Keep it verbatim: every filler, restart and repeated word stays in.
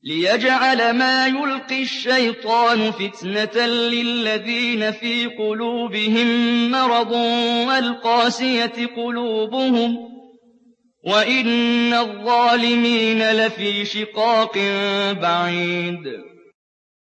لِيَجْعَلَ مَا يُلْقِي الشَّيْطَانُ فِتْنَةً لِّلَّذِينَ فِي قُلُوبِهِم مَّرَضٌ وَالْقَاسِيَةِ قُلُوبُهُمْ ۗ وَإِنَّ الظَّالِمِينَ لَفِي شِقَاقٍ بَعِيدٍ